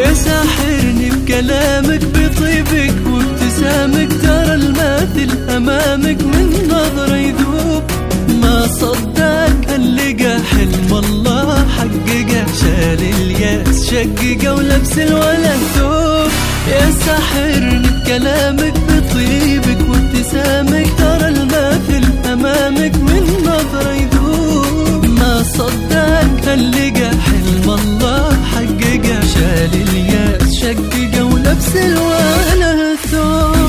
يا ساحرني بكلامك بطيبك وابتسامك، ترى الماثل أمامك من نظرة يذوب. ما صدق اللقى حلم الله حققه، شال الياس شققه ولبس الولد ثوب. يا ساحرني بكلامك بطيبك وابتسامك، ترى الماثل أمامك من نظرة يذوب. ما صدق اللقى حلم الله حققه، شال الياس شققه ولبس الولد ثوب.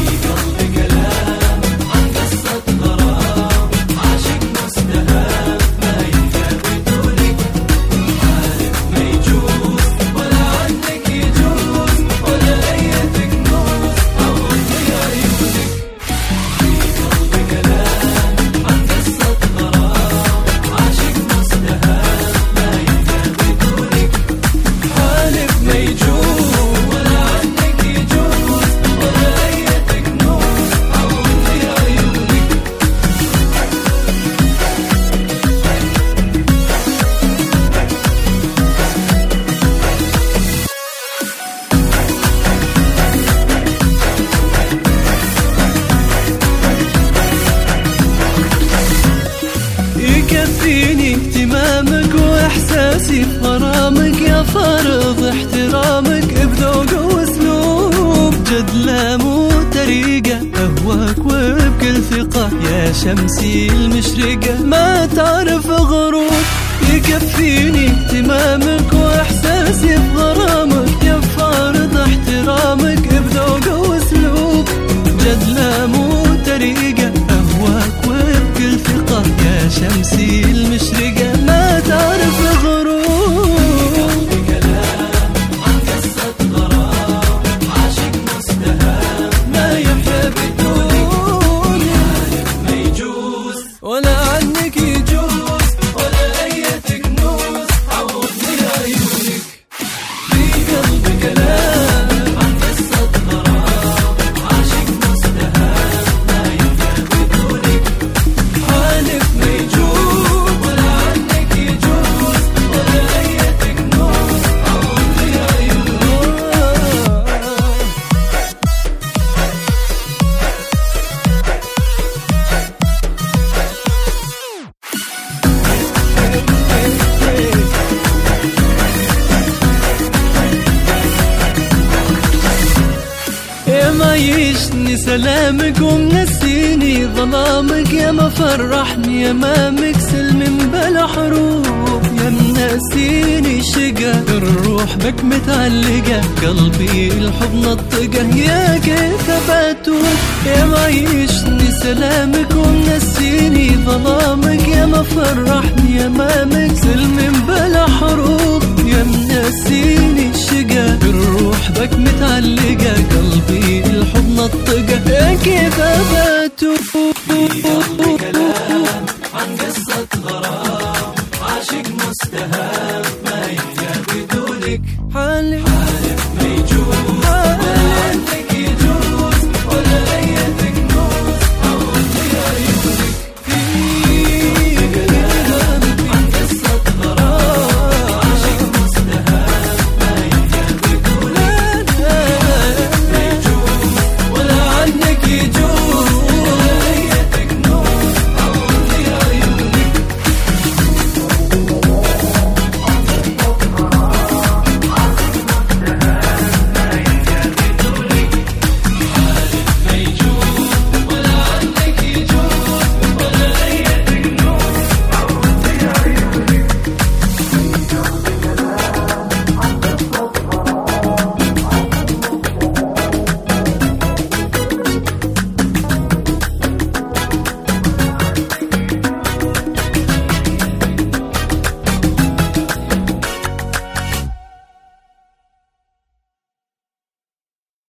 يكفيني اهتمامك واحساسي بغرامك، يا فرض احترامك بذوق واسلوب. جد لا مو طريقة اهواك وبكل ثقة، يا شمسي المشرقة ما تعرف غروب. يكفيني اهتمامك واحساسي بغرامك، يا فرض احترامك بذوق واسلوب. جد لا مو طريقة اهواك وبكل ثقة، يا شمسي المشرقة ما تعرف غروب. عن قصة غرام عاشق مستهام، ما يحيا بدونك ما يجوز، ولا عنك يجوز، ولا ليتك نوز. عوضني عيونك في قلبي كلام عن قصة غرام عاشق مستهام، ما يحيا بدونك حالف ما يجوز، ولا عنك يجوز، ولا ليتك نوز. عوضني عيونك. يا ما يشني سلامك ومنسيني ظلامك، يا ما فرحني امامك سلم بلا حروف. يا منسيني شقا الروح بك متعلقة، قلبي الحب نطقه يا كيف فتوه. يا ما يشني سلامك ومنسيني ظلامك، يا ما فرحني امامك سلم بلا حروف. يا منسيني شقا الروح بك متعلقة، قلبي الحب نطقه يا كيف فتوه.